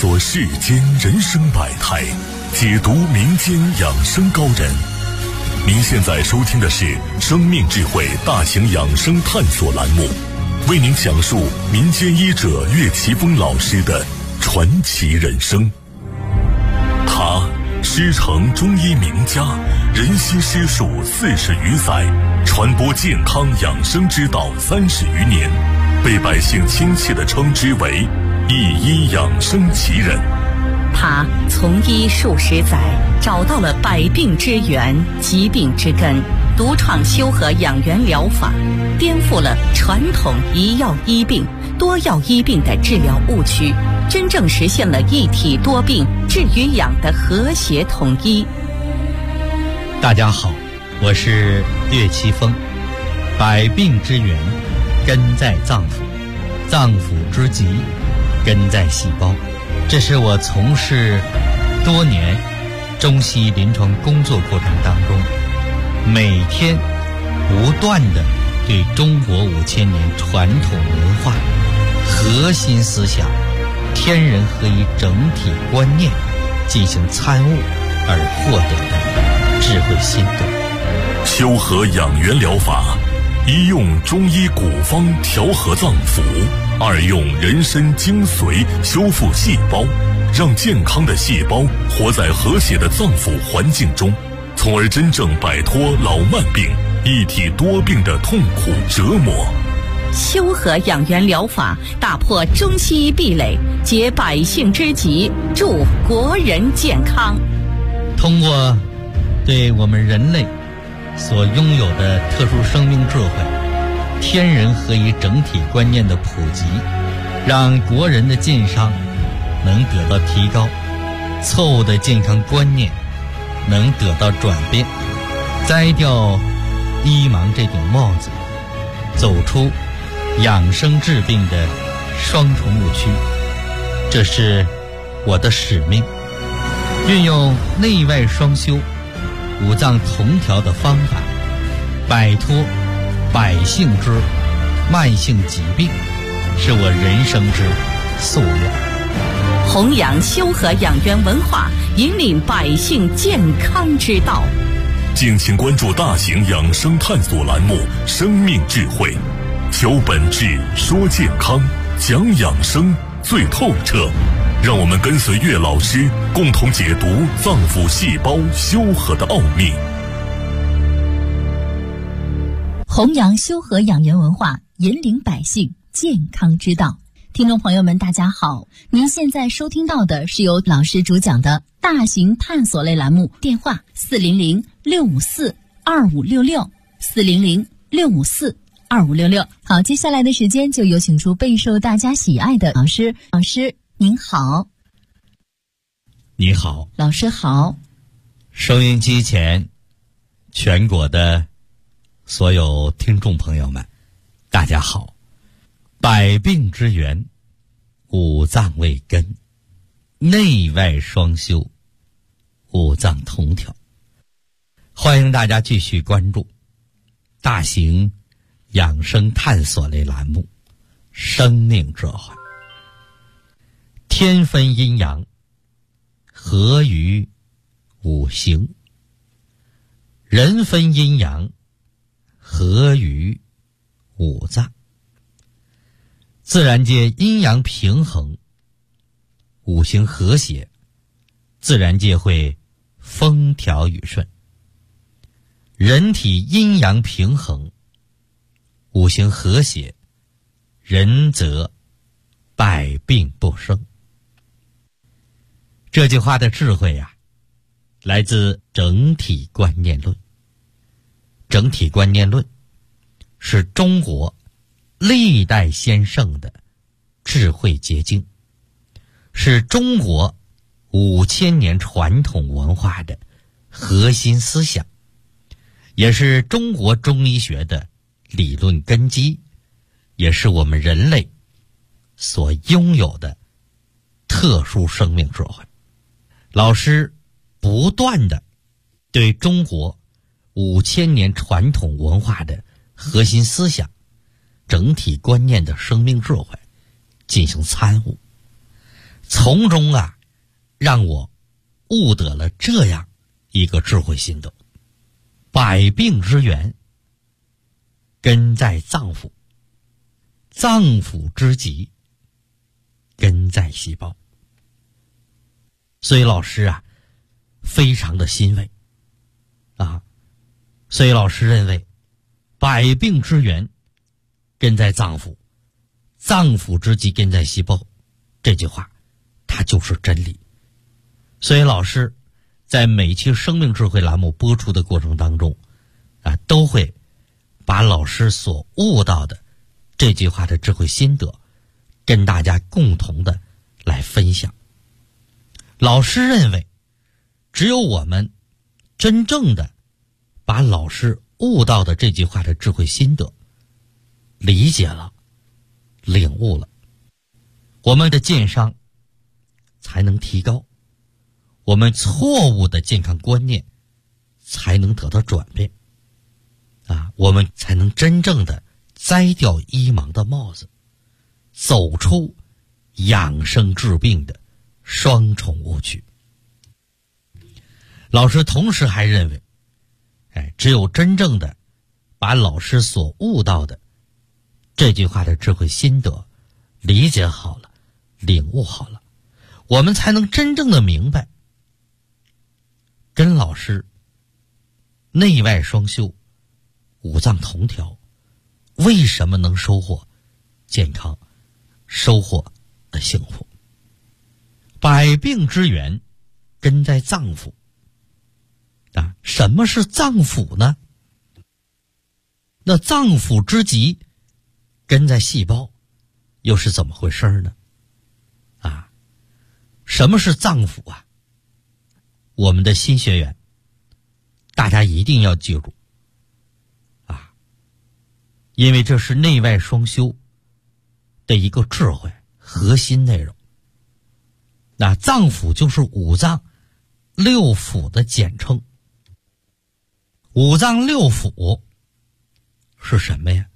索世间人生百态，解读民间养生高人。您现在收听的是生命智慧大型养生探索栏目，为您讲述民间医者岳奇峰老师的传奇人生。他师承中医名家，人心师术40余载，传播健康养生之道30余年，被百姓亲切地称之为一医养生奇人。 他从医数十载，找到了百病之源、疾病之根，独创修和养元疗法，颠覆了传统一药医病、多药医病的治疗误区，真正实现了一体多病、治与养的和谐统一。 大家好，我是岳奇峰。百病之源根在脏腑，脏腑之疾根在细胞。这是我从事多年中西医临床工作过程当中，每天不断地对中国5000年传统文化核心思想天人合一整体观念进行参悟而获得的智慧心得。 修和养元疗法，一用中医古方调和脏腑，二用人参精髓修复细胞，让健康的细胞活在和谐的脏腑环境中，从而真正摆脱老慢病、一体多病的痛苦折磨。 修和养元疗法打破中西医壁垒，解百姓之急，助国人健康。 通过对我们人类所拥有的特殊生命智慧、天人合一整体观念的普及，让国人的健康能得到提高，错误的健康观念能得到转变，摘掉医盲这顶帽子，走出养生治病的双重误区。这是我的使命，运用内外双修、五脏同调的方法，摆脱百姓之慢性疾病，是我人生之夙愿。 弘扬修和养元文化，引领百姓健康之道。 敬请关注大型养生探索栏目《生命智慧》，求本质，说健康，讲养生最透彻。让我们跟随岳老师，共同解读脏腑细胞修和的奥秘。 弘扬修和养元文化，引领百姓健康之道。听众朋友们，大家好，您现在收听到的是由老师主讲的大型探索类栏目，电话400-654-2566 400-654-2566。好，接下来的时间就有请出备受大家喜爱的老师。老师您好。 你好。 老师好。 收音机前全国的所有听众朋友们，大家好。百病之源，五脏为根，内外双修，五脏同调。欢迎大家继续关注大型养生探索类栏目《生命智慧》。天分阴阳，合于五行；人分阴阳，合于五脏。自然界阴阳平衡，五行和谐，自然界会风调雨顺。人体阴阳平衡，五行和谐，人则百病不生。这句话的智慧啊，来自整体观念论。整体观念论是中国历代先圣的智慧结晶，是中国5000年传统文化的核心思想，也是中国中医学的理论根基，也是我们人类所拥有的特殊生命智慧。老师不断地对中国5000年传统文化的核心思想、整体观念的生命智慧进行参悟， 从中让我悟得了这样一个智慧心得：百病之源根在脏腑，脏腑之疾根在细胞。所以老师非常的欣慰所以老师认为百病之源根在脏腑，脏腑之疾根在细胞，这句话它就是真理。所以老师在每期生命智慧栏目播出的过程当中都会把老师所悟到的这句话的智慧心得跟大家共同的来分享。老师认为只有我们真正的把老师悟到的这句话的智慧心得理解了、领悟了，我们的健商才能提高，我们错误的健康观念才能得到转变我们才能真正的摘掉医盲的帽子，走出养生治病的双重误区。老师同时还认为只有真正的把老师所悟到的这句话的智慧心得理解好了、领悟好了，我们才能真正的明白跟老师内外双修、五脏同调为什么能收获健康、收获幸福。百病之源根在脏腑什么是脏腑呢？那脏腑之疾根在细胞又是怎么回事呢？什么是脏腑我们的新学员大家一定要记住因为这是内外双修的一个智慧核心内容。那脏腑就是五脏六腑的简称。五脏六腑是什么呀？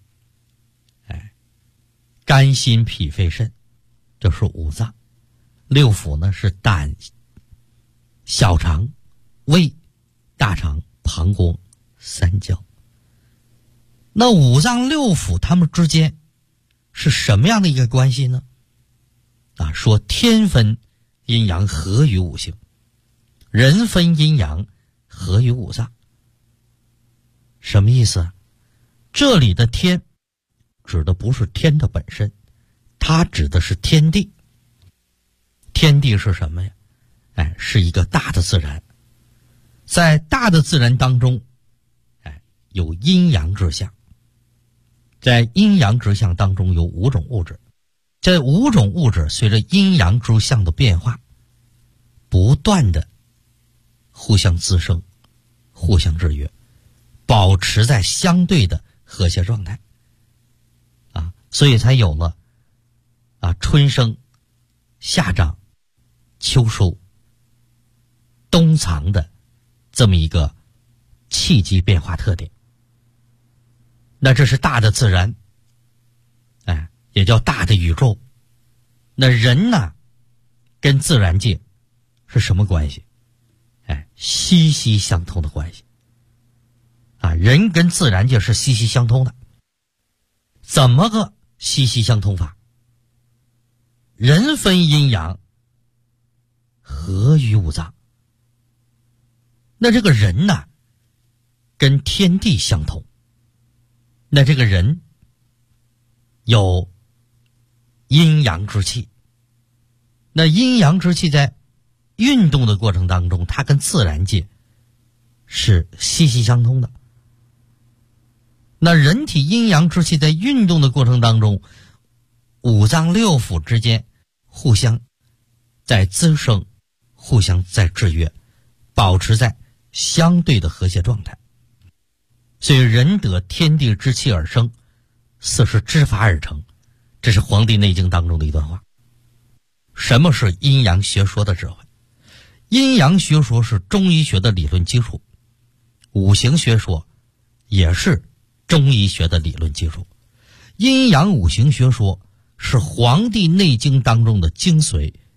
肝心脾肺肾，这是五脏。六腑呢是胆、小肠、胃、大肠、膀胱、三焦。那五脏六腑它们之间是什么样的一个关系呢？说天分阴阳合于五行，人分阴阳合于五脏。什么意思这里的天指的不是天的本身，它指的是天地。天地是什么呀？是一个大的自然。在大的自然当中有阴阳之象，在阴阳之象当中有五种物质，这五种物质随着阴阳之象的变化不断的互相滋生、互相制约，保持在相对的和谐状态所以才有了春生、夏长、秋收、冬藏的这么一个气机变化特点。那这是大的自然也叫大的宇宙。那人呢跟自然界是什么关系？息息相通的关系人跟自然界是息息相通的。怎么个息息相通法？人分阴阳合于五脏。那这个人呢跟天地相同。那这个人有阴阳之气，那阴阳之气在运动的过程当中，它跟自然界是息息相通的。那人体阴阳之气在运动的过程当中，五脏六腑之间互相在滋生，互相在制约，保持在相对的和谐状态。所以人得天地之气而生，四时之法而成，这是《黄帝内经》当中的一段话。什么是阴阳学说的智慧？阴阳学说是中医学的理论基础，五行学说也是中医学的理论基础。阴阳五行学说是《黄帝内经》当中的精髓，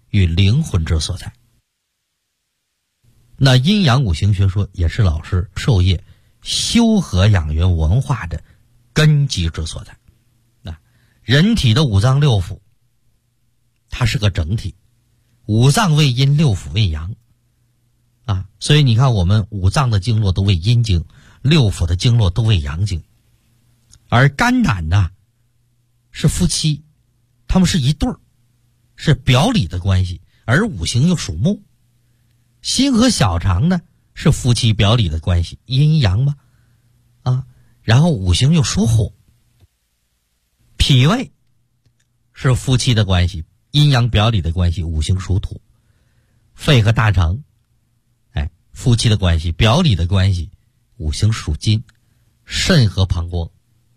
与灵魂之所在。那阴阳五行学说也是老师授业修和养元文化的根基之所在。人体的五脏六腑它是个整体，五脏为阴，六腑为阳所以你看我们五脏的经络都为阴经，六腑的经络都为阳经。而肝胆呢是夫妻，他们是一对儿，是表里的关系，而五行又属木。心和小肠呢是夫妻表里的关系，阴阳嘛然后五行又属火。脾胃是夫妻的关系，阴阳表里的关系，五行属土。肺和大肠夫妻的关系，表里的关系，五行属金。肾和膀胱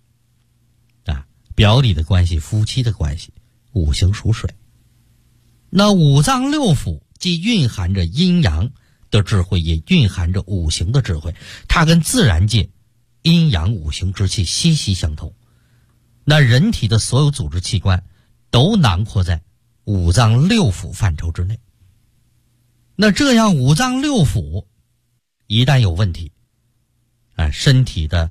表里的关系，夫妻的关系，五行属水。那五脏六腑既蕴含着阴阳的智慧，也蕴含着五行的智慧，它跟自然界阴阳五行之气息息相通。那人体的所有组织器官都囊括在五脏六腑范畴之内。那这样五脏六腑一旦有问题身体的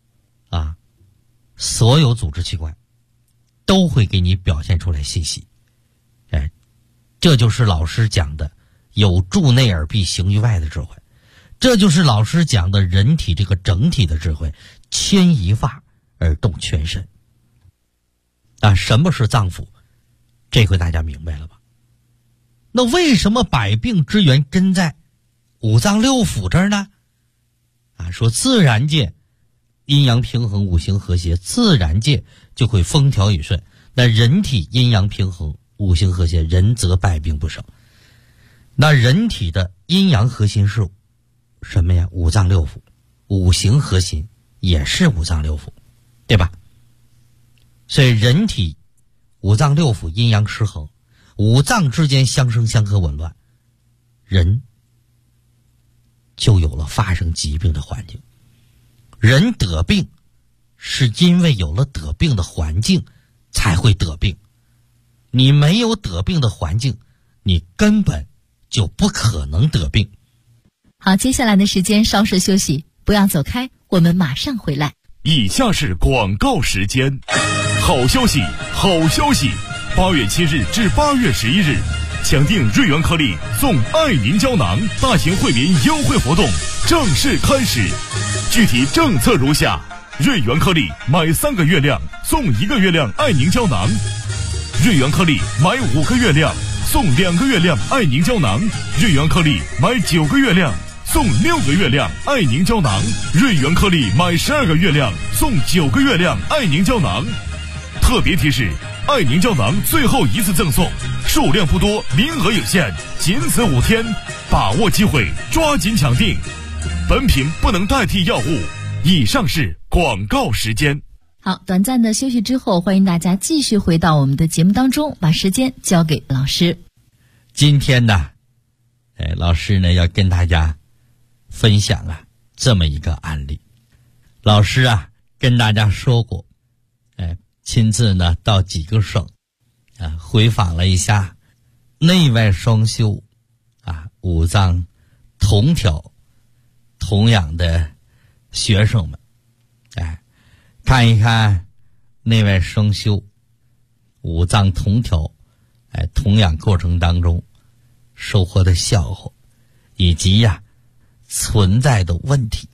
所有组织器官都会给你表现出来信息。这就是老师讲的有助内而必行于外的智慧，这就是老师讲的人体这个整体的智慧，牵一发而动全身。什么是脏腑？这回大家明白了吧？那为什么百病之源根在五脏六腑这儿呢？说自然界阴阳平衡，五行和谐，自然界就会风调雨顺。那人体阴阳平衡，五行和谐，人则百病不生。那人体的阴阳核心是什么呀？五脏六腑。五行核心也是五脏六腑，对吧？所以人体五脏六腑阴阳失衡，五脏之间相生相克紊乱，人就有了发生疾病的环境。人得病是因为有了得病的环境才会得病，你没有得病的环境，你根本就不可能得病。 好，接下来的时间稍事休息，不要走开，我们马上回来。 以下是广告时间。好消息，好消息！8月7日至8月11日，抢订瑞元颗粒送爱凝胶囊大型惠民优惠活动正式开始。具体政策如下：瑞元颗粒买3个月亮送1个月亮爱凝胶囊；瑞元颗粒买5个月亮送2个月亮爱凝胶囊；瑞元颗粒买9个月亮送6个月亮爱凝胶囊；瑞元颗粒买12个月亮送9个月亮爱凝胶囊。特别提示：爱凝胶囊最后一次赠送，数量不多，名额有限，仅此5天，把握机会，抓紧抢订。本品不能代替药物。以上是广告时间。 好，短暂的休息之后，欢迎大家继续回到我们的节目当中，把时间交给老师。 今天呢，老师呢要跟大家分享这么一个案例。老师跟大家说过，亲自呢到几个省回访了一下内外双修五脏同调同养的学生们，看一看内外双修五脏同调同养过程当中收获的效果，以及存在的问题。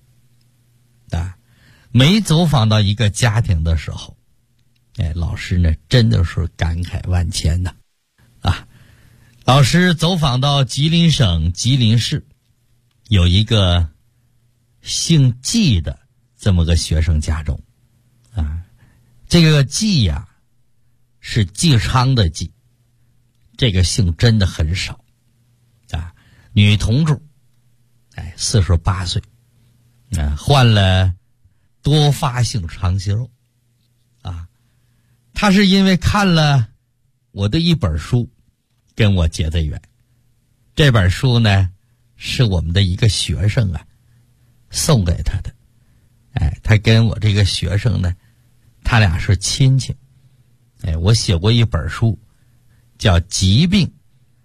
每走访到一个家庭的时候，老师呢真的是感慨万千呐！老师走访到吉林省吉林市，有一个姓季的这么个学生家中，这个季是季昌的季，这个姓真的很少女同志48岁，患了多发性肠息肉他是因为看了我的一本书跟我结的缘。这本书呢是我们的一个学生送给他的。他跟我这个学生呢，他俩是亲戚。我写过一本书叫《疾病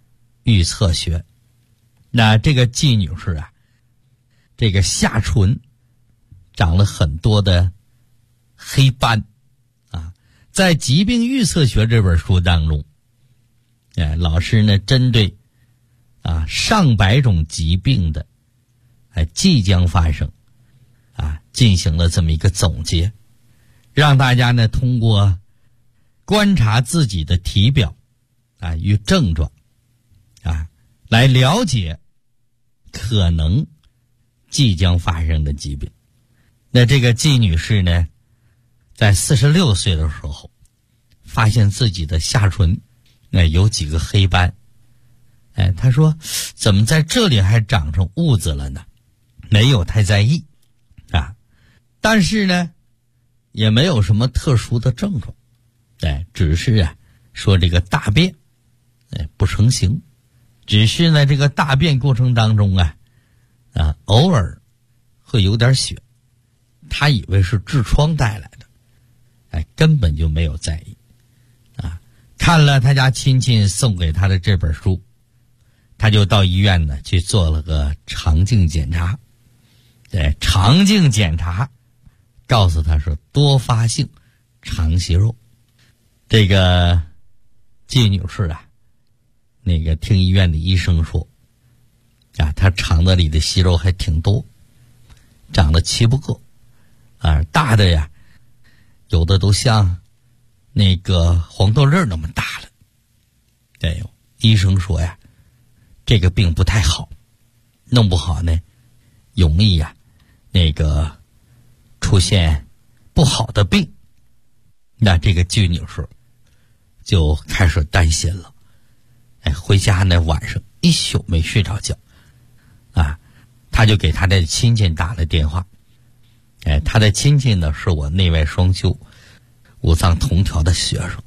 预测学。那这个季女士啊，这个下唇长了很多的黑斑啊，在疾病预测学这本书当中，老师呢针对上百种疾病的即将发生进行了这么一个总结，让大家呢通过观察自己的体表与症状来了解可能即将发生的疾病。那这个季女士呢，在46岁的时候发现自己的下唇有几个黑斑，她说怎么在这里还长成痦子了呢？没有太在意但是呢也没有什么特殊的症状，只是说这个大便不成形，只是呢这个大便过程当中偶尔会有点血，他以为是痔疮带来的，根本就没有在意看了他家亲戚送给他的这本书，他就到医院呢去做了个肠镜检查。肠镜检查告诉他是多发性肠息肉。这个季女士那个听医院的医生说她肠子里的息肉还挺多，长了7、8个大的有的都像那个黄豆粒那么大了。医生说这个病不太好，弄不好呢容易那个出现不好的病。那这个季女士就开始担心了，回家呢晚上一宿没睡着觉他就给他的亲戚打了电话。他的亲戚呢是我内外双修五脏同调的学生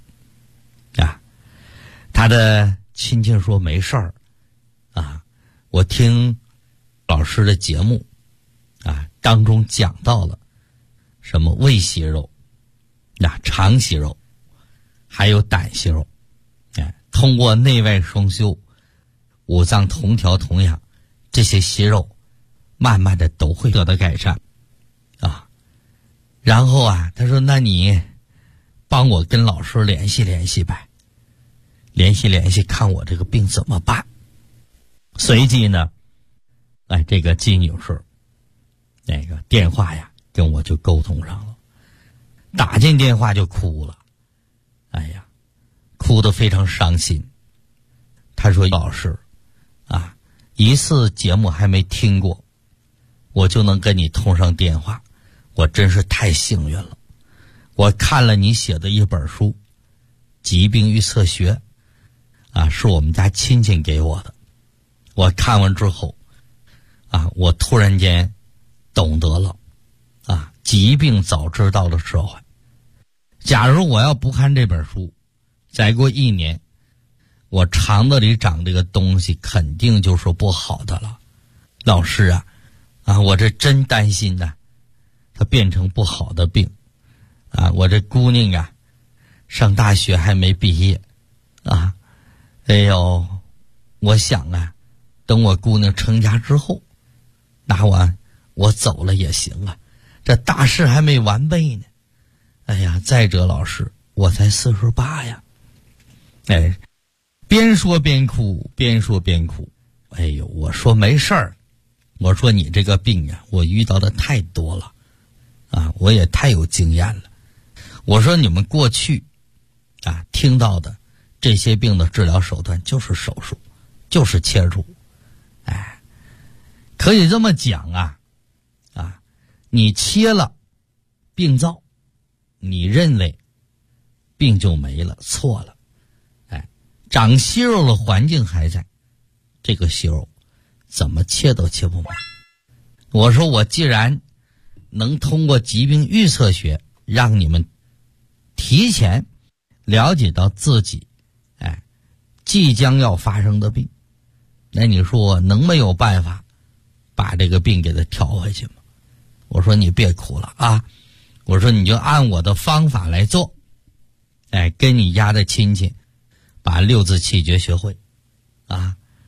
他的亲戚说没事儿我听老师的节目当中讲到了什么胃息肉肠息肉还有胆息肉，通过内外双修五脏同调同养，这些息肉慢慢的都会得到改善然后他说那你帮我跟老师联系联系呗，联系看我这个病怎么办。随即呢这个季女士那个电话跟我就沟通上了，打进电话就哭了，哭得非常伤心。她说老师一次节目还没听过，我就能跟你通上电话，我真是太幸运了。我看了你写的一本书《疾病预测学》是我们家亲戚给我的。我看完之后我突然间懂得了疾病早知道的社会。假如我要不看这本书，再过1年我肠子里长这个东西肯定就是不好的了。老师我这真担心它变成不好的病我这姑娘上大学还没毕业我想等我姑娘成家之后，那我走了也行这大事还没完备呢。再者老师我才48呀。边说边哭，边说边哭。我说没事儿，我说你这个病我遇到的太多了我也太有经验了。我说你们过去听到的这些病的治疗手段就是手术，就是切除。可以这么讲你切了病灶，你认为病就没了，错了。长息肉的环境还在，这个息肉怎么切都切不满。我说我既然能通过疾病预测学让你们提前了解到自己即将要发生的病，那你说我能没有办法把这个病给它调回去吗？我说你别哭了我说你就按我的方法来做，跟你家的亲戚把6字气诀学会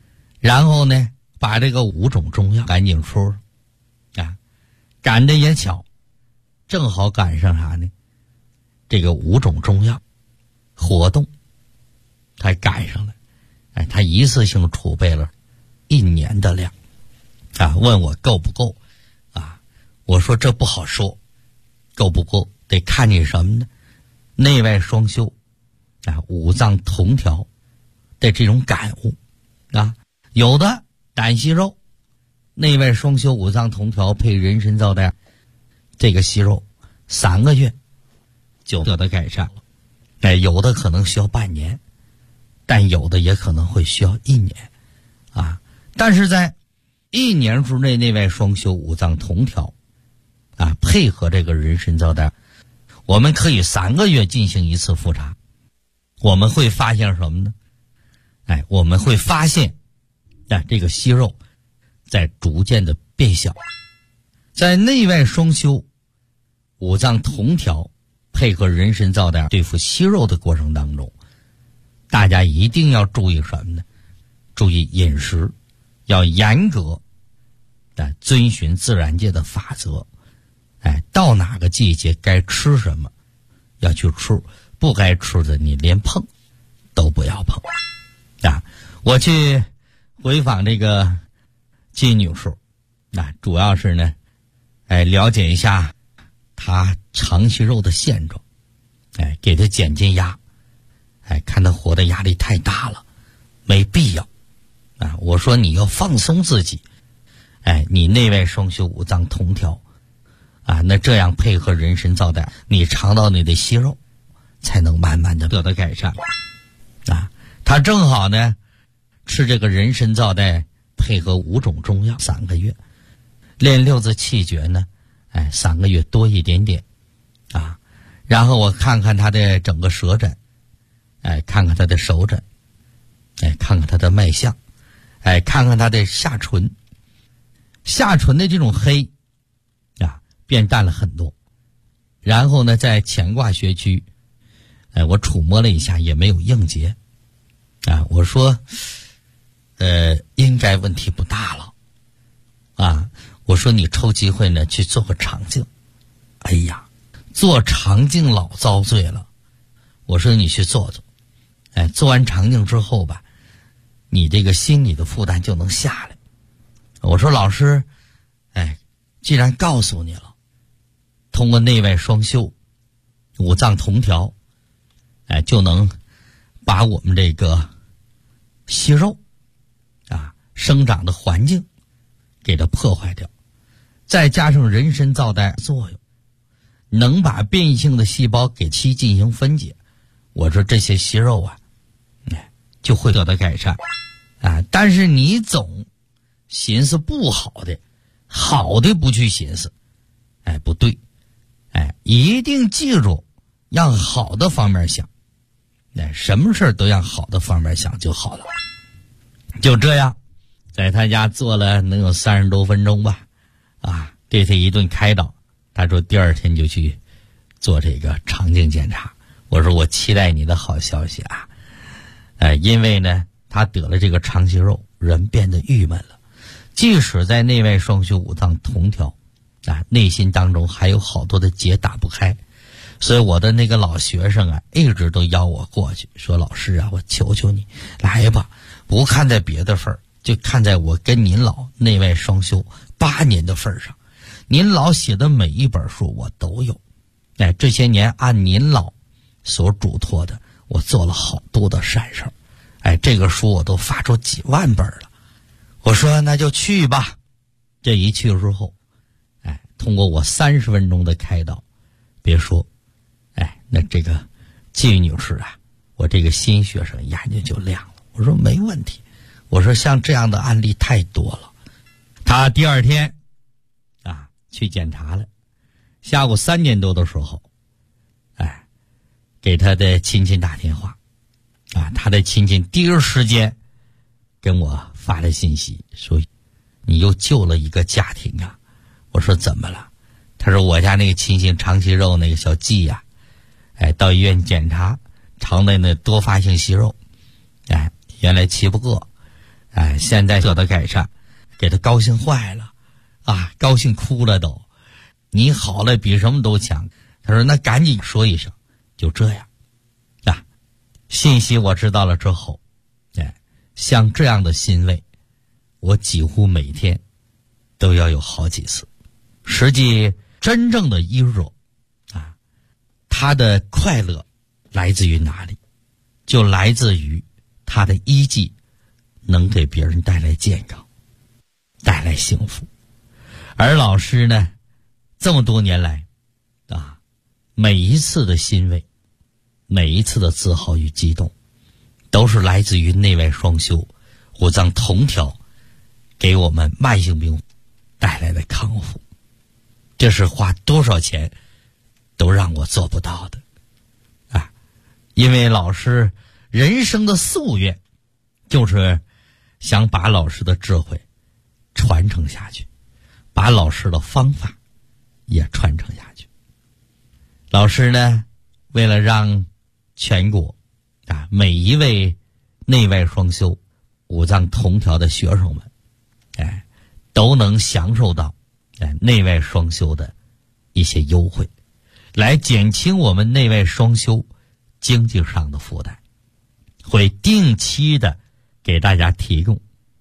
然后呢，把这个5种中药赶紧出了啊，赶得也巧，正好赶上啥呢？这个5种中药活动，他赶上了，他一次性储备了1年的量，啊，问我够不够啊？我说这不好说，够不够得看你什么呢？内外双修啊，五脏同调的这种感悟啊，有的胆息肉，内外双修五脏同调配人参皂苷，这个息肉3个月就得到改善了，有的可能需要半年，但有的也可能会需要1年啊。但是在1年之内，内外双修五脏同调啊，配合这个人参皂苷，我们可以3个月进行一次复查，我们会发现什么呢？我们会发现这个息肉在逐渐的变小。在内外双修五脏同调配合人参皂苷对付息肉的过程当中，大家一定要注意什么呢？注意饮食，要严格的遵循自然界的法则，到哪个季节该吃什么要去吃，不该吃的你连碰都不要碰啊！我去回访这个金女士，主要是呢，了解一下她肠息肉的现状，给她减减压，看她活的压力太大了，没必要啊！我说你要放松自己，你内外双修五脏同调啊，那这样配合人参皂苷，你肠道内的息肉才能慢慢的得到改善啊。他正好呢吃这个人参皂苷配合5种中药3个月，练6字气诀呢3个月多一点点啊。然后我看看他的整个舌诊，看看他的手诊，看看他的脉象，看看他的下唇的这种黑啊变淡了很多。然后呢，在乾卦穴区，我触摸了一下，也没有硬结啊。我说应该问题不大了啊。我说你抽机会呢去做个肠镜。哎呀，做肠镜老遭罪了。我说你去做做，做完肠镜之后吧，你这个心理的负担就能下来。我说老师，既然告诉你了，通过内外双修五脏同调，就能把我们这个息肉啊生长的环境给它破坏掉，再加上人参皂苷作用，能把变异性的细胞给其进行分解。我说这些息肉啊，就会得到改善啊。但是你总寻思不好的，好的不去寻思，不对，一定记住让好的方面想，什么事都让好的方面想就好了。就这样，在他家做了能有30多分钟吧，啊，对他一顿开导。他说第2天就去做这个肠镜检查。我说我期待你的好消息啊，因为呢，他得了这个肠息肉，人变得郁闷了。即使在内外双修五脏同调啊，内心当中还有好多的结打不开。所以我的那个老学生啊，一直都邀我过去，说老师啊，我求求你来吧，不看在别的份儿，就看在我跟您老内外双修8年的份上。您老写的每一本书我都有，这些年按您老所嘱托的，我做了好多的善事儿，这个书我都发出几万本了。我说那就去吧。这一去之后，通过我30分钟的开导，别说，那这个季女士啊，我这个新学生眼睛就亮了。我说没问题，我说像这样的案例太多了。他第2天啊去检查了，下午3点多的时候，给他的亲戚打电话啊，他的亲戚第一时间跟我发了信息说你又救了一个家庭啊。我说怎么了？他说我家那个亲戚肠息肉那个小季呀，到医院检查肠内的多发性息肉，原来7不个， 现在得到改善，给他高兴坏了啊，高兴哭了都。你好了比什么都强。他说那赶紧说一声。就这样啊，信息我知道了之后，像这样的欣慰我几乎每天都要有好几次。实际真正的医弱啊，他的快乐来自于哪里？就来自于他的医技能给别人带来健康，带来幸福。而老师呢，这么多年来啊，每一次的欣慰，每一次的自豪与激动，都是来自于内外双修五脏同调给我们慢性病带来的康复。这是花多少钱都让我做不到的啊！因为老师人生的夙愿就是想把老师的智慧传承下去，把老师的方法也传承下去。老师呢，为了让全国啊每一位内外双修五脏同调的学生们都能享受到内外双修的一些优惠，来减轻我们内外双修经济上的负担，会定期的给大家提供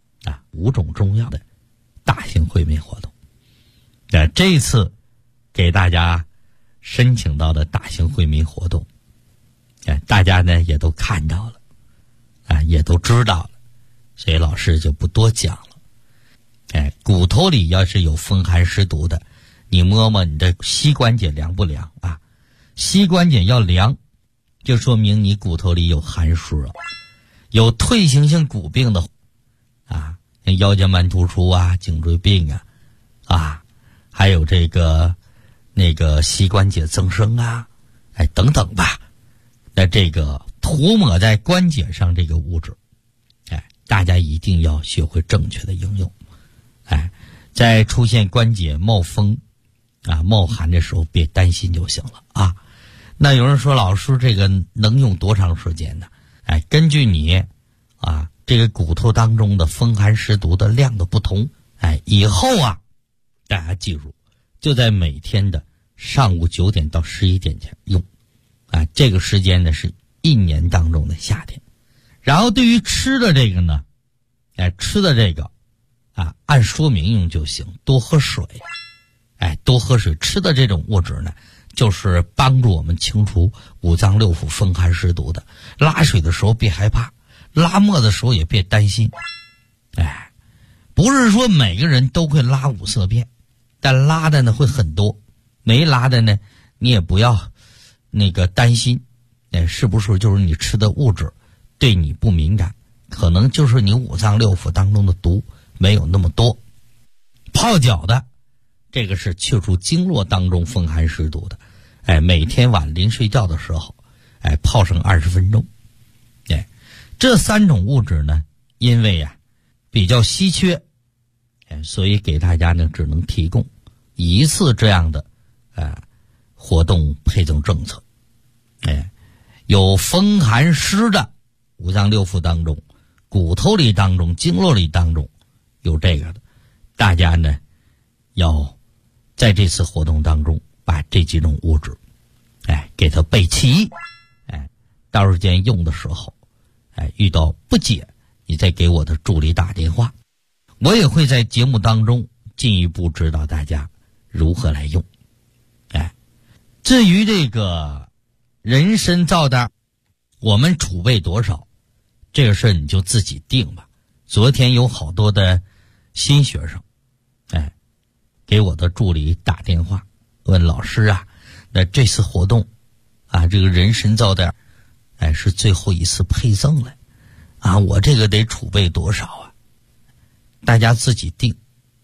5种中药的大型惠民活动。这一次给大家申请到的大型惠民活动，大家呢也都看到了也都知道了，所以老师就不多讲了。骨头里要是有风寒湿毒的，你摸摸你的膝关节凉不凉啊？膝关节要凉，就说明你骨头里有寒湿啊。有退行性骨病的啊，像腰间盘突出啊、颈椎病啊，还有那个膝关节增生啊，等等吧。那这个涂抹在关节上这个物质，大家一定要学会正确的应用。在出现关节冒风冒寒的时候，别担心就行了啊。那有人说老师这个能用多长时间呢？根据你这个骨头当中的风寒湿毒的量的不同，以后大家记住，就在每天的上午9点到11点前用这个时间呢是1年当中的夏天。然后对于吃的这个呢，吃的这个按说明用就行，多喝水。多喝水。吃的这种物质呢，就是帮助我们清除五脏六腑风寒湿毒的。拉水的时候别害怕，拉沫的时候也别担心。不是说每个人都会拉五色便，但拉的呢会很多，没拉的呢你也不要担心，是不是就是你吃的物质对你不敏感，可能就是你五脏六腑当中的毒没有那么多。泡脚的这个是去除经络当中风寒湿毒的，每天晚临睡觉的时候泡上20分钟。这3种物质呢，因为比较稀缺，所以给大家呢只能提供一次这样的活动配赠政策。有风寒湿的五脏六腑当中，骨头里当中，经络里当中有这个的，大家呢要在这次活动当中把这几种物质给它备齐。到时间用的时候遇到不解，你再给我的助理打电话，我也会在节目当中进一步指导大家如何来用。至于这个人参皂苷我们储备多少，这个事你就自己定吧。昨天有好多的新学生给我的助理打电话问老师那这次活动这个人参皂苷是最后一次配赠了我这个得储备多少大家自己定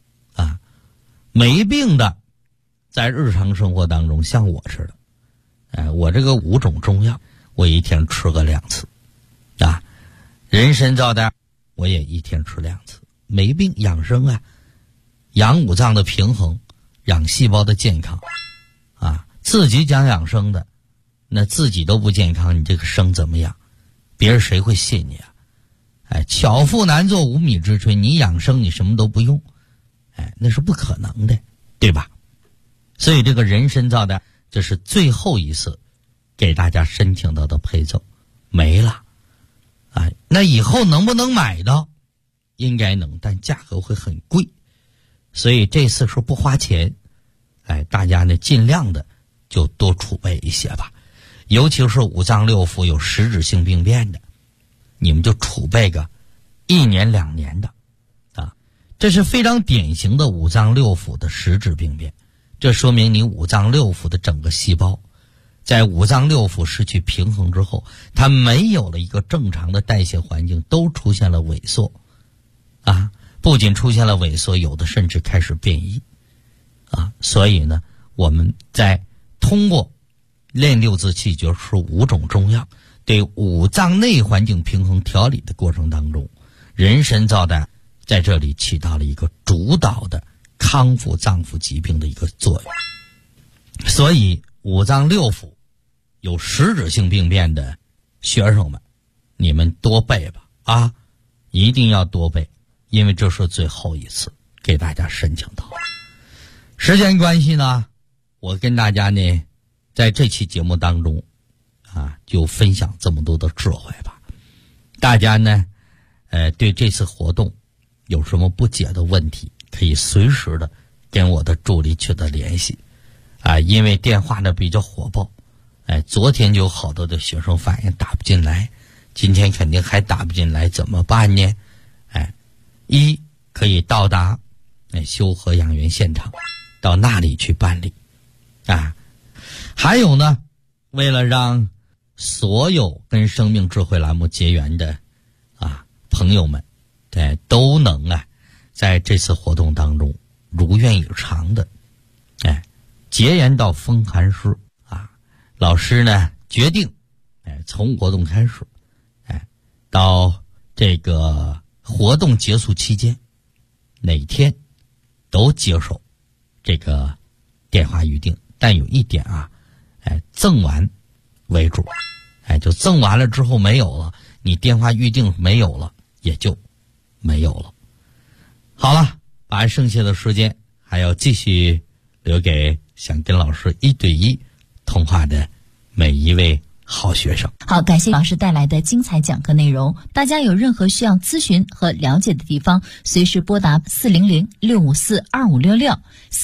没病的在日常生活当中像我似的我这个5种中药我一天吃个2次人参皂苷我也一天吃2次。没病养生养五脏的平衡，养细胞的健康自己讲养生的，那自己都不健康，你这个生怎么养？别人谁会信你巧妇难做无米之炊，你养生你什么都不用，那是不可能的，对吧？所以这个人参皂苷，这是最后一次给大家申请到的配赠，没了。那以后能不能买到？应该能，但价格会很贵，所以这次是不花钱。大家呢尽量的就多储备一些吧，尤其是五脏六腑有实质性病变的，你们就储备个1年2年的这是非常典型的五脏六腑的实质病变。这说明你五脏六腑的整个细胞在五脏六腑失去平衡之后，它没有了一个正常的代谢环境，都出现了萎缩不仅出现了萎缩，有的甚至开始变异所以呢，我们在通过练六字气诀是5种中药对五脏内环境平衡调理的过程当中，人参皂苷在这里起到了一个主导的康复脏腑疾病的一个作用。所以五脏六腑有实质性病变的学生们，你们多备吧一定要多备，因为这是最后一次给大家申请到。时间关系呢，我跟大家呢在这期节目当中就分享这么多的智慧吧。大家呢对这次活动有什么不解的问题，可以随时的跟我的助理取得联系因为电话呢比较火爆昨天就有好多的学生反映打不进来，今天肯定还打不进来，怎么办呢？一可以到达修和养元现场，到那里去办理还有呢，为了让所有跟生命智慧栏目结缘的朋友们都能在这次活动当中如愿以偿的结缘到风寒师老师呢决定从活动开始到这个活动结束期间，哪天都接受这个电话预定，但有一点赠完为主就赠完了之后没有了，你电话预定没有了也就没有了。好了，把剩下的时间还要继续留给想跟老师1对1通话的每一位好学生。 好，感谢老师带来的精彩讲课内容。大家有任何需要咨询和了解的地方，随时拨打400-654-2566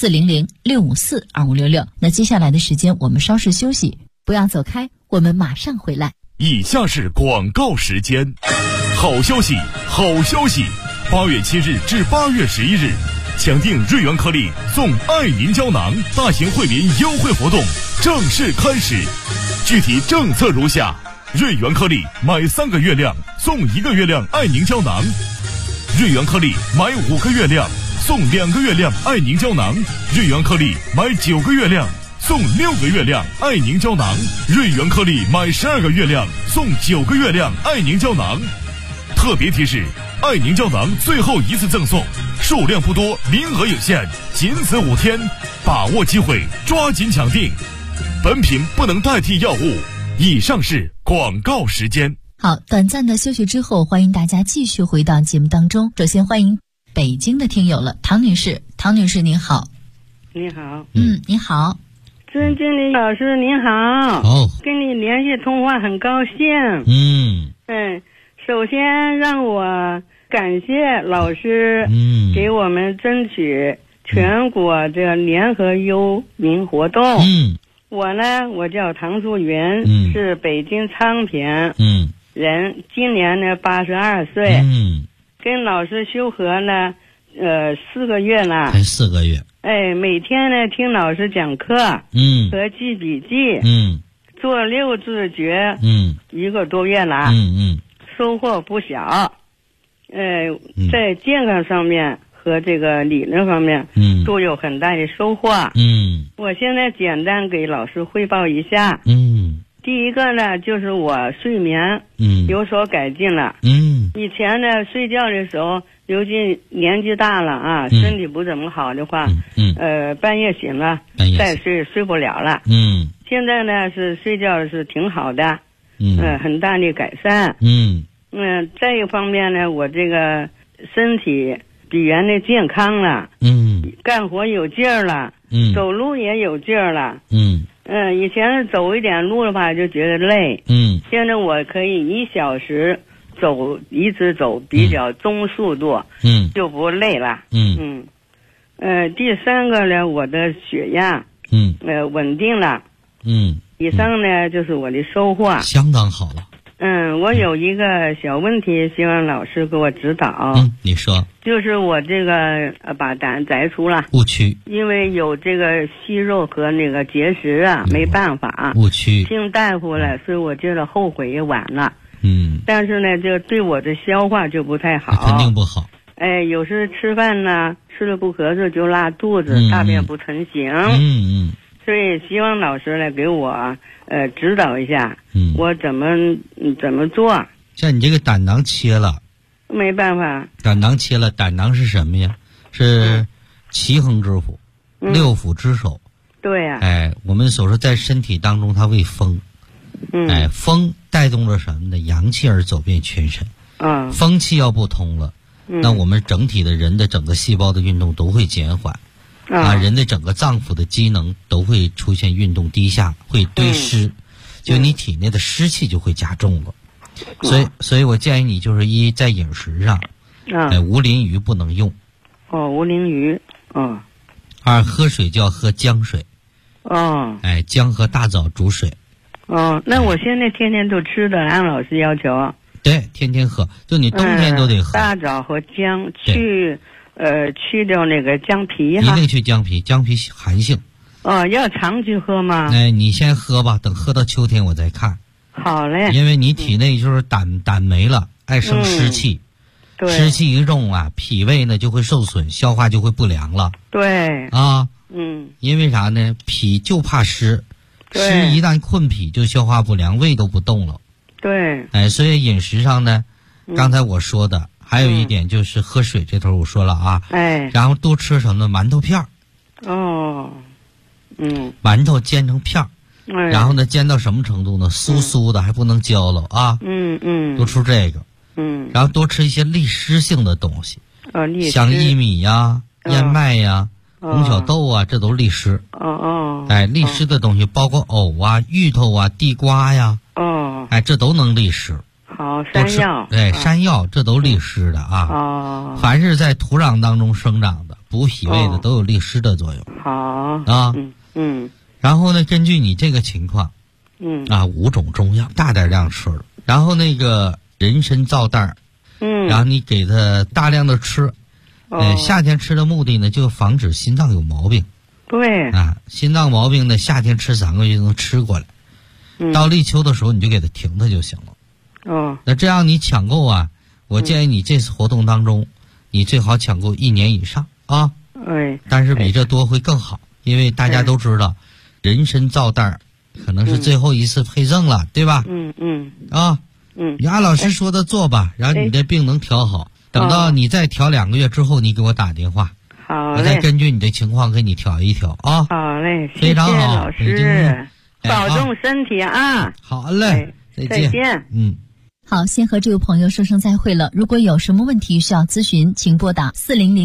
400-654-2566。那接下来的时间我们稍事休息，不要走开，我们马上回来。 以下是广告时间。好消息，好消息！8月7日至8月11日，抢订瑞元颗粒送爱凝胶囊大型惠民优惠活动正式开始。具体政策如下：瑞元颗粒买3个月亮送1个月亮爱凝胶囊；瑞元颗粒买5个月亮送2个月亮爱凝胶囊；瑞元颗粒买9个月亮送6个月亮爱凝胶囊；瑞元颗粒买12个月亮送9个月亮爱凝胶囊。特别提示：爱凝胶囊最后一次赠送，数量不多，名额有限，仅此5天，把握机会，抓紧抢订。本品不能代替药物。以上是广告时间。 好，短暂的休息之后，欢迎大家继续回到节目当中。首先欢迎北京的听友了，唐女士。唐女士您好。 你好。 你好。 尊敬的老师您好。跟你联系通话很高兴。首先让我感谢老师给我们争取全国这联合忧民活动。我呢，我叫唐素云，是北京昌平人，今年呢82岁。跟老师修和呢4个月了。 4个月。 每天呢听老师讲课和记笔记做6字诀1个多月了。收获不小。在健康上面和这个理论方面都有很大的收获。我现在简单给老师汇报一下。第一个呢，就是我睡眠有所改进了。以前呢睡觉的时候，尤其年纪大了身体不怎么好的话半夜醒了再睡不了了。现在呢是睡觉是挺好的。很大的改善。 再一方面呢，我这个身体比原来健康了，干活有劲儿了，走路也有劲儿了，以前走一点路的话就觉得累，现在我可以1小时一直走比较中速度，就不累了，第3个呢，我的血压，稳定了，以上呢就是我的收获， 相当好了。 我有一个小问题，希望老师给我指导。 你说。 就是我这个把胆摘除了， 误区。 因为有这个息肉和那个结石啊，没办法。 误区。 听大夫了，所以我觉得后悔也晚了。但是呢，就对我的消化就不太好。 肯定不好。 有时吃饭呢，吃了不合适就拉肚子，大便不成形。所以希望老师来给我指导一下，我怎么做？ 像你这个胆囊切了， 没办法。 胆囊切了，胆囊是什么呀？是奇恒之府，6腑之首。 对呀。 我们所说在身体当中，它为风。风带动了什么呢？阳气而走遍全身。风气要不通了，那我们整体的人的整个细胞的运动都会减缓。人的整个脏腑的机能都会出现运动低下，会堆湿，就你体内的湿气就会加重了。所以我建议你就是在饮食上，无磷鱼不能用。 无磷鱼。 2喝水就要喝姜水。姜和大枣煮水。 那我现在天天都吃的，按老师要求。 对，天天喝，就你冬天都得喝。 大枣和姜去掉那个姜皮哈。 一定去姜皮，姜皮寒性。 要长期喝吗？ 你先喝吧，等喝到秋天我再看。 好嘞。 因为你体内就是胆没了，爱生湿气，湿气一重啊，脾胃呢就会受损，消化就会不良了。 对。 因为啥呢？脾就怕湿，湿一旦困脾就消化不良，胃都不动了。 对。 所以饮食上呢，刚才我说的。还有一点就是喝水这头我说了啊，然后多吃什么馒头片儿，馒头煎成片儿，然后呢煎到什么程度呢？酥酥的，还不能焦了啊，多吃这个，然后多吃一些利湿性的东西，像薏米呀、燕麦呀、红小豆啊，这都利湿。利湿的东西包括藕啊、芋头啊、地瓜呀，这都能利湿。 好，山药。 山药这都利湿的啊。凡是在土壤当中生长的、补脾胃的，都有利湿的作用。 好。 然后呢，根据你这个情况， 5种中药大点量吃了，然后那个人参皂蛋，然后你给它大量的吃。夏天吃的目的呢，就防止心脏有毛病。 对。 心脏毛病呢，夏天吃3个月就能吃过来。到立秋的时候你就给它停它就行了。那这样你抢购啊，我建议你这次活动当中，你最好抢购1年以上啊。但是比这多会更好，因为大家都知道，人参皂蛋可能是最后一次配赠了，对吧？你按老师说的做吧，然后你的病能调好。等到你再调2个月之后，你给我打电话，我再根据你的情况给你调一调啊。 好嘞， 非常好， 老师，保重身体啊。 好嘞，再见。 好，先和这位朋友说声再会了。如果有什么问题需要咨询，请拨打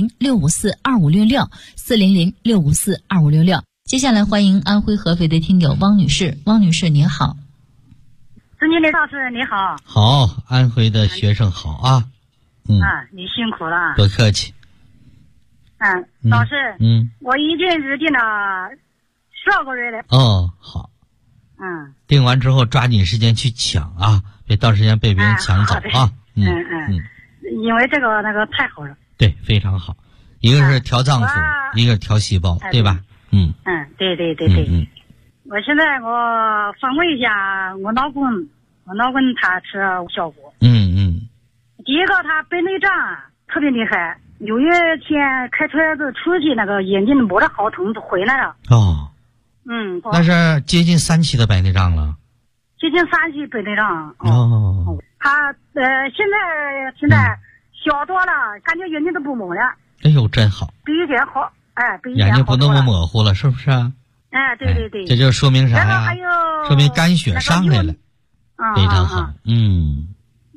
400-654-2566，400-654-2566。接下来欢迎安徽合肥的听友汪女士。汪女士您好。 孙经理老师你好。 好，安徽的学生好啊。 你辛苦了。 不客气。 老师，我已经是订了12个月了。 好。订完之后抓紧时间去抢啊，别到时间被别人抢走啊。 因为这个那个太好了。 对，非常好。一个是调脏腑，一个是调细胞，对吧？ 对。我现在我访问一下我老公他吃效果。第一个他白内障特别厉害，6月天开车子出去，那个眼睛摸着好疼就回来了。那是接近3期的白内障了。 接近3期白内障。他现在小多了，感觉眼睛都不蒙了。 哎呦，真好。 比以前好，比以前好。 眼睛不那么模糊了，是不是啊？ 对。 这就说明啥呀？ 还有说明肝血上来了。非常好。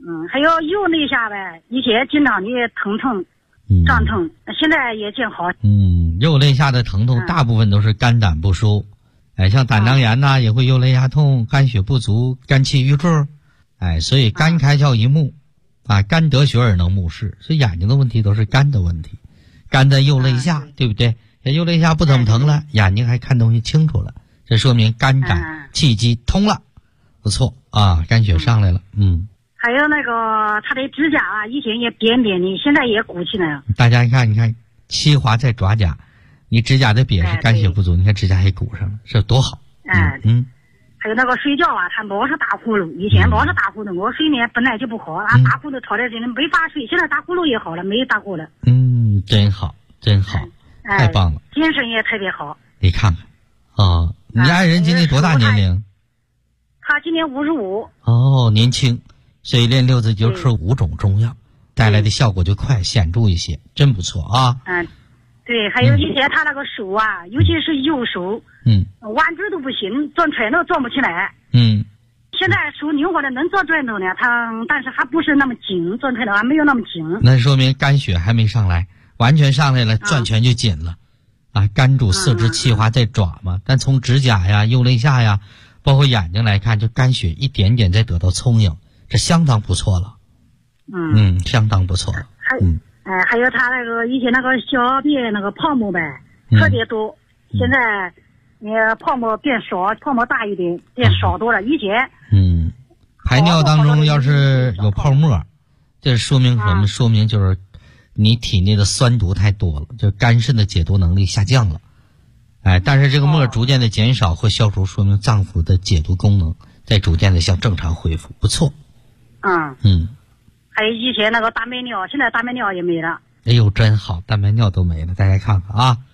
还有右肋下呗，以前经常的疼胀疼，现在也见好。 右肋下的疼痛大部分都是肝胆不舒，像胆囊炎呐，也会右肋下痛，肝血不足，肝气郁滞，所以肝开窍一目，肝得血而能目视，所以眼睛的问题都是肝的问题，肝在右肋下，对不对？右肋下不怎么疼了，眼睛还看东西清楚了，这说明肝胆气机通了，不错啊，肝血上来了。 还有那个他的指甲以前也扁扁的，现在也鼓起来了。 大家你看气滑在爪甲，你指甲的瘪是肝血不足，你看指甲还鼓上了，是多好。 还有那个睡觉他老是打呼噜，以前老是打呼噜，我睡眠本来就不好，打呼噜吵在这里没法睡，现在打呼噜也好了，没打呼了。 真好，太棒了， 精神也特别好。 你看看你爱人今年多大年龄？ 他今年55。 哦，年轻，所以练6字诀吃5种中药，带来的效果就快显著一些，真不错啊。 对，还有以前他那个手尤其是右手，弯转都不行，转转都转不起来。现在手灵活的能转转头呢，但是还不是那么紧，转转头还没有那么紧。 那说明肝血还没上来，完全上来了，转拳就紧了。肝主四肢，气滑在爪嘛，但从指甲呀、右肋下呀，包括眼睛来看，就肝血一点点在得到充盈，这相当不错了。相当不错了。 还有他那个以前那个小便那个泡沫呗，特别多，现在泡沫变少，泡沫大一点，变少多了。以前排尿当中要是有泡沫，这说明什么？说明就是你体内的酸毒太多了，就肝肾的解毒能力下降了。但是这个沫逐渐的减少或消除，说明脏腑的解毒功能在逐渐的向正常恢复，不错。 还有以前那个大便尿，现在大便尿也没了。 哎呦，真好，大便尿都没了，大家看看啊。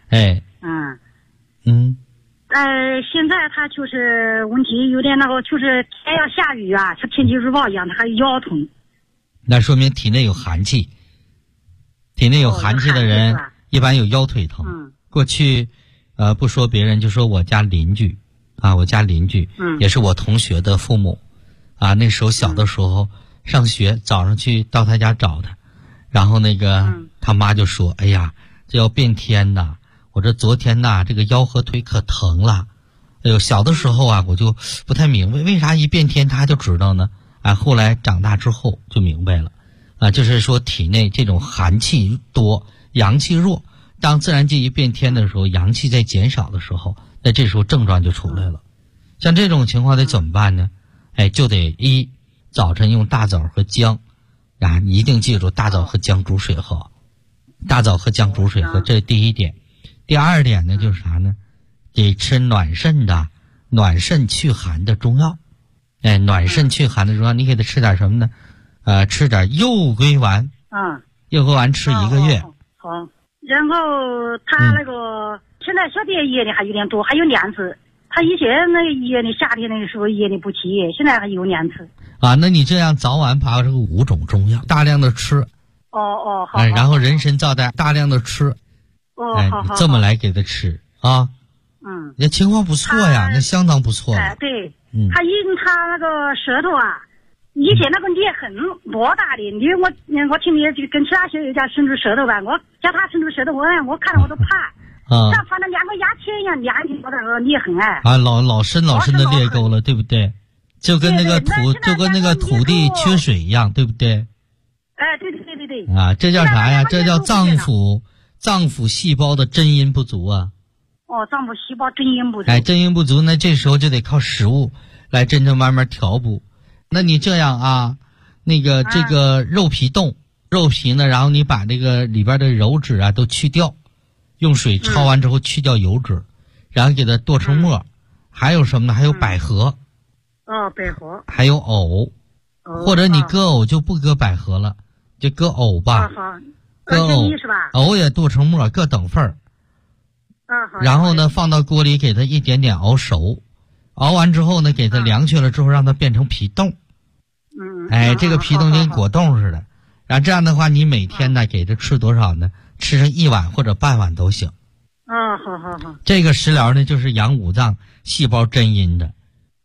现在他就是问题有点那个，就是天要下雨像天气预报一样，他还腰疼。 那说明体内有寒气，体内有寒气的人一般有腰腿疼。过去不说别人，就说我家邻居也是我同学的父母那时候小的时候上学，早上去到他家找他，然后他妈就说：“哎呀，这要变天呐！我这昨天这个腰和腿可疼了。”哎呦，小的时候我就不太明白为啥一变天他就知道呢？后来长大之后就明白了就是说体内这种寒气多，阳气弱，当自然界一变天的时候，阳气在减少的时候，那这时候症状就出来了。像这种情况得怎么办呢？就得早晨用大枣和姜你一定记住大枣和姜煮水喝，这是第一点。第二点呢就是啥呢？得吃暖肾去寒的中药。暖肾去寒的中药，你给他吃点什么呢？吃点右归丸。右归丸吃1个月。 好。然后他那个现在小便液的还有点多，还有2次。他以前液的夏天那个时候液的不起，现在还有2次。 那你这样早晚把这个5种中药大量的吃。 好。 然后人参皂苷大量的吃。 好。 这么来给他吃那情况不错呀，那相当不错。 对。他那个舌头以前那个裂痕多大的，我听你跟其他学友家伸出舌头我叫他伸出舌头，我看了我都怕。像反正2个牙签一样2挺多那个裂痕老深的裂沟了，对不对？就跟那个土地缺水一样，对不对？ 对。 这叫啥呀？这叫脏腑细胞的真阴不足脏腑细胞真阴不足。 真阴不足，那这时候就得靠食物来真正慢慢调补。那你这样这个肉皮呢，然后你把这个里边的油脂都去掉，用水焯完之后去掉油脂，然后给它剁成末。还有什么呢？还有百合。 百合。 还有藕。或者你割藕就不割百合了，就割藕吧。割藕是吧？ 藕也剁成末，各等份儿。然后呢，放到锅里给它一点点熬熟，熬完之后呢，给它凉去了之后，让它变成皮冻。这个皮冻跟果冻似的。然后这样的话，你每天呢给它吃多少呢？吃上1碗或者半碗都行。 好。 这个食疗呢，就是养5脏细胞真阴的。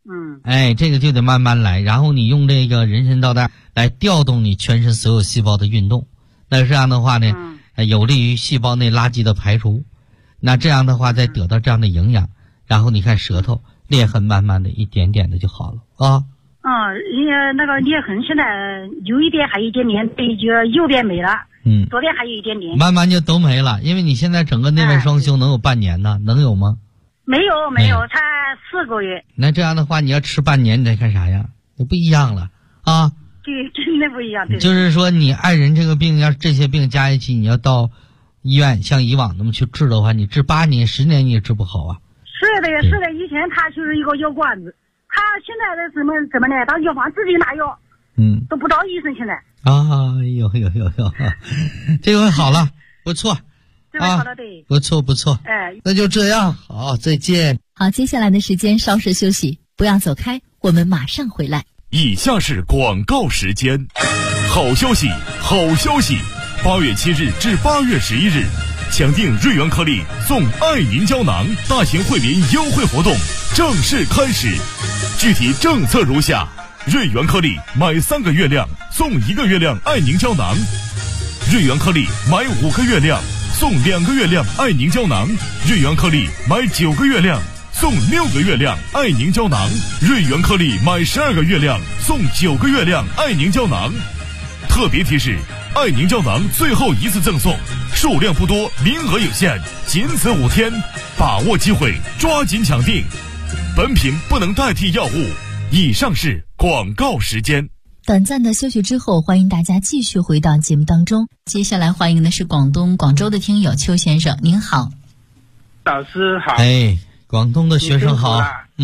这个就得慢慢来，然后你用这个人参皂苷来调动你全身所有细胞的运动，那这样的话呢，有利于细胞内垃圾的排除，那这样的话再得到这样的营养，然后你看舌头裂痕慢慢的一点点的就好了啊。 那个裂痕现在有一边还有一点点，对，就右边没了，左边还有一点点， 慢慢就都没了。因为你现在整个内外双修能有半年呢，能有吗？ 没有，才4个月。 那这样的话，你要吃半年，你得看啥呀？就不一样了啊。 对，真的不一样。对， 就是说你爱人这个病，要这些病加一起，你要到医院像以往那么去治的话，你治8年、10年你也治不好啊。 是的，以前他就是一个药罐子。他现在的怎么呢？到药房自己拿药，都不找医生现在。 有，这回好了，不错， 这回好了，对， 不错，那就这样，好，再见。 好，接下来的时间稍事休息，不要走开，我们马上回来。 以下是广告时间，好消息，8月7日至8月11日。抢订瑞元颗粒送爱凝胶囊大型惠民优惠活动正式开始，具体政策如下：瑞元颗粒买3个月亮送1个月亮爱凝胶囊，瑞元颗粒买5个月亮送2个月亮爱凝胶囊，瑞元颗粒买9个月亮送6个月亮爱凝胶囊，瑞元颗粒买12个月亮送9个月亮爱凝胶囊。特别提示，爱凝胶囊最后一次赠送，数量不多，名额有限，仅此5天，把握机会，抓紧抢订。本品不能代替药物。以上是广告时间。 短暂的休息之后，欢迎大家继续回到节目当中。接下来欢迎的是广州的听友邱先生，您好。 老师好。 广东的学生好。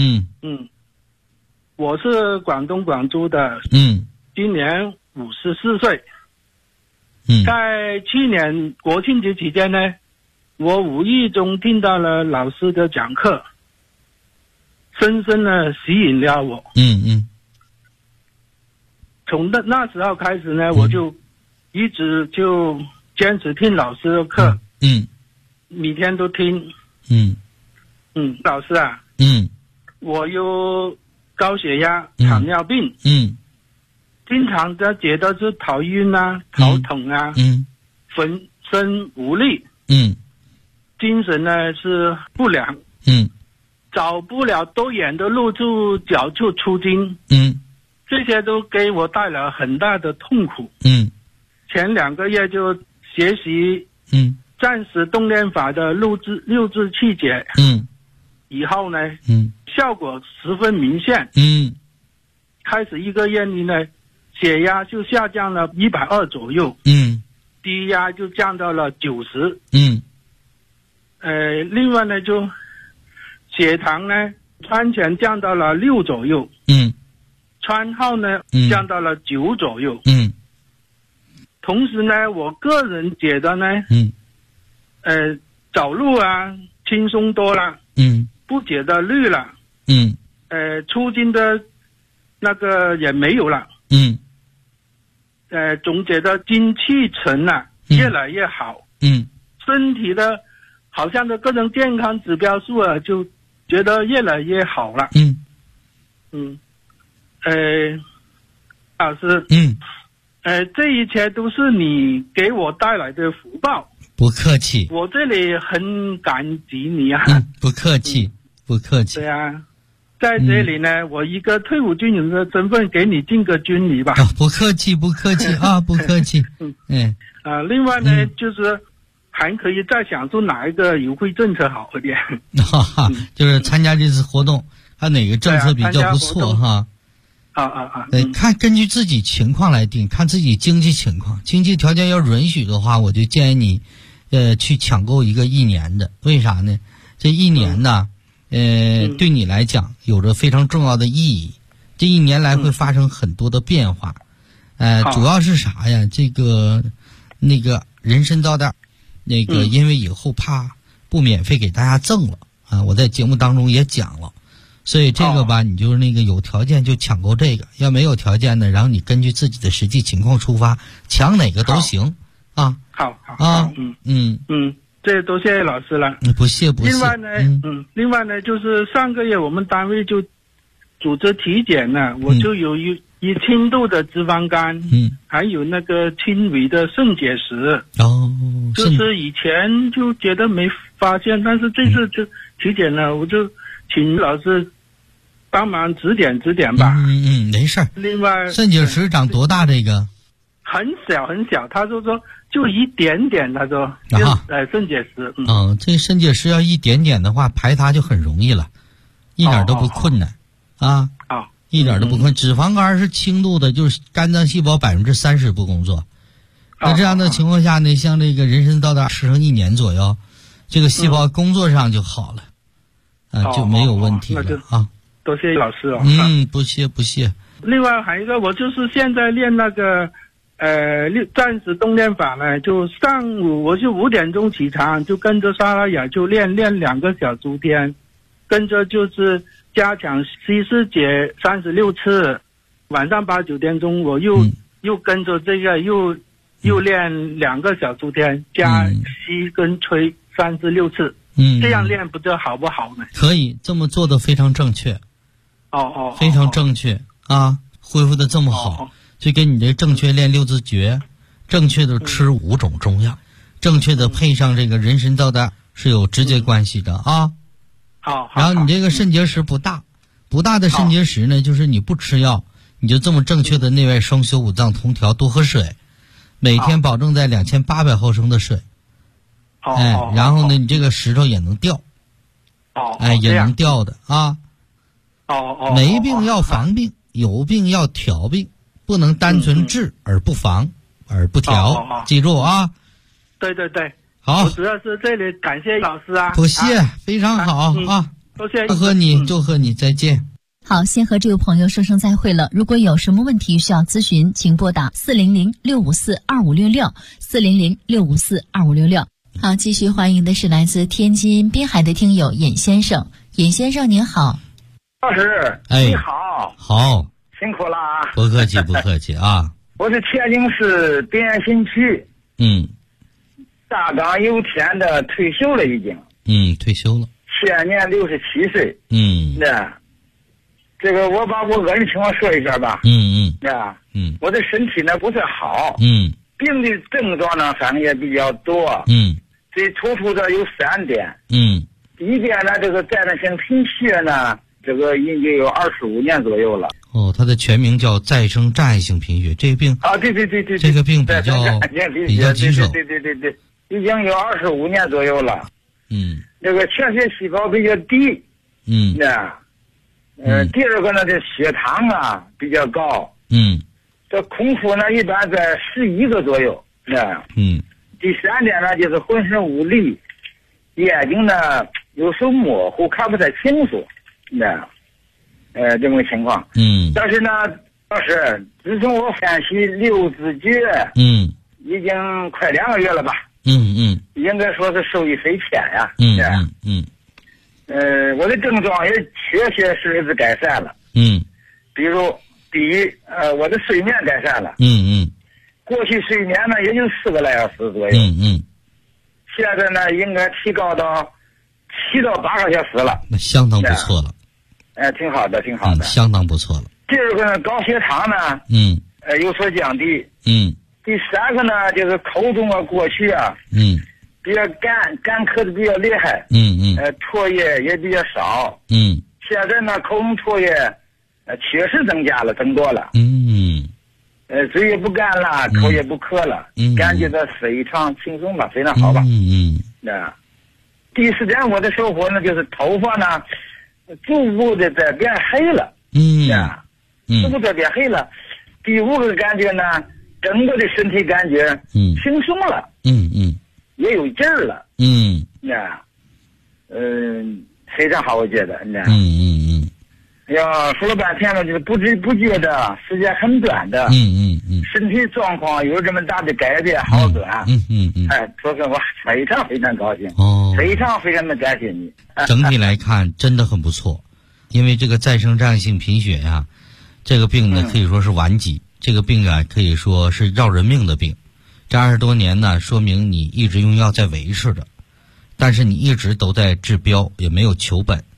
我是广东广州的。今年54岁。在去年国庆节期间呢，我无意中听到了老师的讲课，深深的吸引了我。从那时候开始呢，我就一直就坚持听老师的课。每天都听。老师啊。我有高血压、糖尿病。经常的觉得是头晕啊、头疼啊，浑身无力，精神呢是不良，找不了多远的路就脚就出筋，这些都给我带来很大的痛苦。前2个月就学习暂时动练法的六字气节，以后呢，效果十分明显。开始1个月里呢，血压就下降了120左右，低压就降到了90，另外呢，就血糖呢，餐前降到了6左右，餐后呢，降到了9左右，同时呢，我个人觉得呢，走路啊轻松多了，不觉得累了，出筋的那个也没有了。总觉得精气神啊越来越好，身体的好像的各种健康指标数啊就觉得越来越好了。老师，这一切都是你给我带来的福报。 不客气， 我这里很感激你啊。 不客气，不客气。 对啊。在这里呢，我一个退伍军人的身份给你敬个军礼吧。 不客气，不客气啊，不客气。 另外呢，就是还可以再想出哪一个优惠政策好一点。 就是参加这次活动，看哪个政策比较不错哈。看根据自己情况来定，看自己经济情况，经济条件要允许的话，我就建议你，去抢购一个1年的。为啥呢？这1年呢？对你来讲有着非常重要的意义，这1年来会发生很多的变化，主要是啥呀？那个人参皂苷，因为以后怕不免费给大家赠了啊，我在节目当中也讲了，所以这个吧，你就是有条件就抢购这个，要没有条件的，然后你根据自己的实际情况出发，抢哪个都行啊。 好，这多谢老师了。 不谢。 另外呢，就是上个月我们单位就组织体检呢，我就有一轻度的脂肪肝，还有那个轻微的肾结石。就是以前就觉得没发现，但是这次就体检了，我就请老师帮忙指点吧。 没事。 另外， 肾结石长多大？这个很小很小，他就说就一点点，他说肾结石。 这肾结石要一点点的话，排它就很容易了，一点都不困难一点都不困难。脂肪肝是轻度的，就是肝脏细胞30%不工作。那这样的情况下呢，像这个人参到达吃上1年左右，这个细胞工作上就好了，就没有问题了多谢老师不谢。 另外还有一个，我就是现在练那个暂时动练法呢，就上午我就5点钟起床，就跟着莎拉雅就练2个小时天，跟着就是加强稀释解36次，晚上8、9点钟我又跟着这个又练2个小时天，加吸跟吹36次。这样练不知道好不好呢？ 可以这么做的非常正确。非常正确恢复的这么好，就给你这正确练6字诀，正确的吃5种中药，正确的配上这个人参豆的是有直接关系的然后你这个肾结石不大的肾结石呢，就是你不吃药，你就这么正确的内外双修5脏同调，多喝水，每天保证在2800毫升的水。然后呢，你这个石头也能掉。也能掉的没病要防病，有病要调病，不能单纯治而不防而不调。记住对。 好， 我主要是这里感谢老师不谢，非常好多谢。 祝贺你，再见。 好，先和这位朋友说声再会了。如果有什么问题需要咨询，请拨打400-654-2566，400-654-2566。好，继续欢迎的是来自天津滨海的听友尹先生。尹先生您好。 老师你好。 好， 辛苦了不客气我是天津市边新区大港油田的，退休了已经。 退休了， 现年67岁。这个我把我个人情况说一下吧。我的身体呢不太好。病的症状呢反正也比较多。最突出的有3点。第一点呢，这个再生性贫血呢，这个已经有25年左右了。 它的全名叫再生障碍性贫血，这个病对， 这个病比较棘手。 对，已经有25年左右了。这个全血细胞比较低。第二个呢，这血糖比较高。这空腹呢一般在11个左右。第3点呢，就是浑身无力，眼睛呢有时候模糊，看不太清楚。这么个情况。但是呢，老师，自从我练习6字诀，已经快2个月了吧。应该说是受益匪浅呀。我的症状也确切是改善了。比如第一，我的睡眠改善了。过去睡眠呢也就4个来小时左右。现在呢应该提高到7到8个小时了。 那相当不错了。 挺好的。 相当不错了。 第二个呢，高血糖呢有所降低。第3个呢，就是口中过去比较干咳的比较厉害。唾液也比较少。现在呢口中唾液确实增多了。嘴也不干了，口也不渴了。感觉到非常轻松了，非常好吧。第4点我的收获呢，就是头发呢逐步的在变黑了。逐步在变黑了。第5个感觉呢，整个的身体感觉轻松了。也有劲儿了。非常好，我觉得。说了半天了，就是不知不觉的时间很短的。身体状况有这么大的改变好转。所以我非常非常高兴。非常非常的感谢你。 整体来看真的很不错，因为这个再生障碍性贫血这个病呢可以说是顽疾。这个病可以说是要人命的病。这20多年呢，说明你一直用药在维持着，但是你一直都在治标，也没有求本。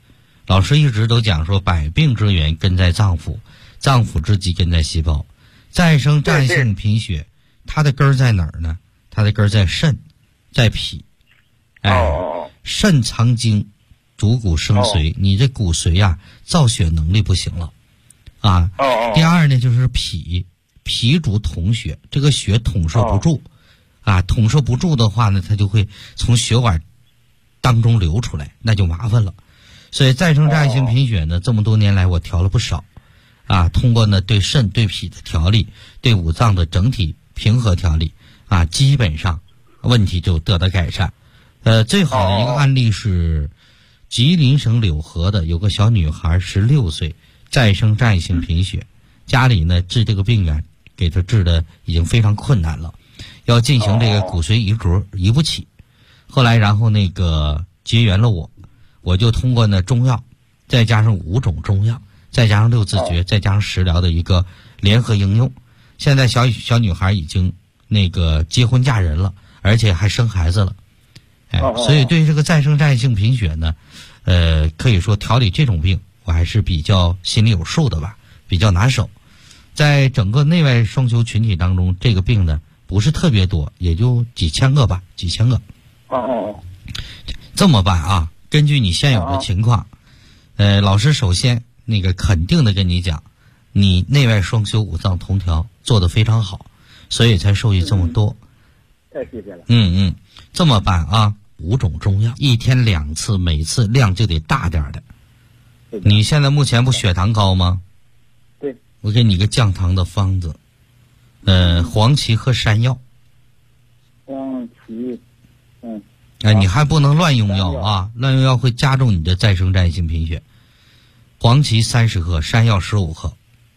老师一直都讲说，百病之源根在脏腑，脏腑之基根在细胞。再生占性贫血，它的根儿在哪儿呢？它的根儿在肾，在脾。肾藏精，主骨生髓，你这骨髓啊，造血能力不行了啊。第二呢，就是脾主统血，这个血统摄不住啊，统摄不住的话呢，它就会从血管当中流出来，那就麻烦了。所以再生占性贫血呢，这么多年来我调了不少啊，通过呢对肾对脾的调理，对五脏的整体平和调理啊，基本上问题就得到改善。最好的一个案例是吉林省柳河的有个小女孩16岁，再生占性贫血，家里呢治这个病啊，给她治的已经非常困难了，要进行这个骨髓移植移不起。后来然后那个结缘了我就通过呢中药，再加上5种中药，再加上6字诀，再加上食疗的一个联合应用，现在小女孩已经那个结婚嫁人了，而且还生孩子了。所以对于这个再生占性贫血呢，可以说调理这种病我还是比较心里有数的吧，比较拿手。在整个内外双修群体当中，这个病呢不是特别多，也就几千个吧，几千个。这么办啊，根据你现有的情况，老师首先那个肯定的跟你讲，你内外双修五脏同调做得非常好，所以才受益这么多。 太谢谢了。 这么办啊，5种中药，1天2次，每次量就得大点的。你现在目前不血糖高吗？ 对。 我给你个降糖的方子，黄芪和山药。 黄芪， 你还不能乱用药啊，乱用药会加重你的再生占性贫血。黄芪30克，山药15克。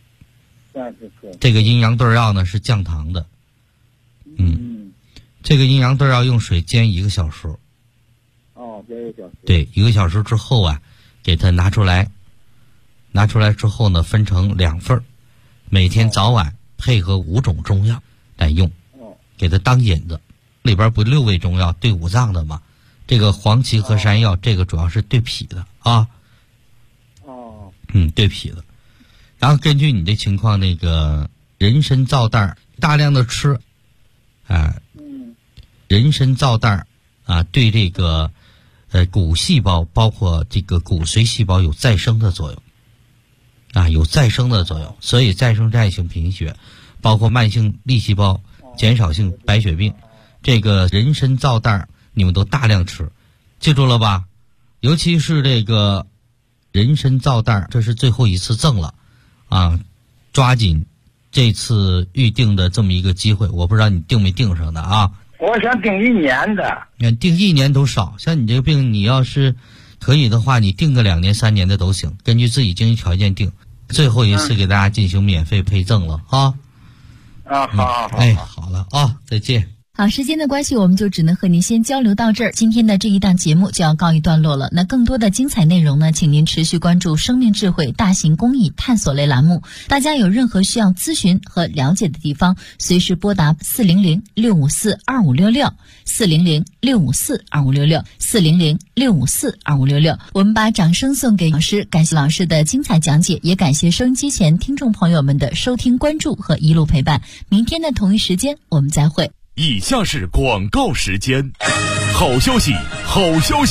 30克。 这个阴阳对药呢是降糖的。这个阴阳对药用水煎1个小时。 煎1个小时。 对，1个小时之后啊，给它拿出来之后呢，分成2份，每天早晚配合5种中药来用，给它当引子。里边不6味中药对五脏的吗？这个黄芪和山药，这个主要是对脾的啊。对脾的。然后根据你的情况，那个人参皂蛋大量的吃人参皂蛋对这个骨细胞包括这个骨髓细胞有再生的作用有再生的作用。所以再生占性贫血包括慢性粒细胞减少性白血病，这个人参皂蛋你们都大量吃，记住了吧？尤其是这个人参皂蛋，这是最后一次赠了抓紧这次预定的这么一个机会，我不知道你定没定上的啊。 我想定1年的。 定1年都少，像你这个病，你要是可以的话，你定个2年3年的都行，根据自己经济条件定。最后一次给大家进行免费配赠了啊。 好。 好了啊，再见。 好，时间的关系，我们就只能和您先交流到这儿。今天的这一档节目就要告一段落了。那更多的精彩内容呢，请您持续关注生命智慧大型公益探索类栏目。大家有任何需要咨询和了解的地方，随时拨打400-654-2566 400-654-2566 400-654-2566。我们把掌声送给老师，感谢老师的精彩讲解，也感谢收音机前听众朋友们的收听关注和一路陪伴。明天的同一时间我们再会。 以下是广告时间。好消息，好消息！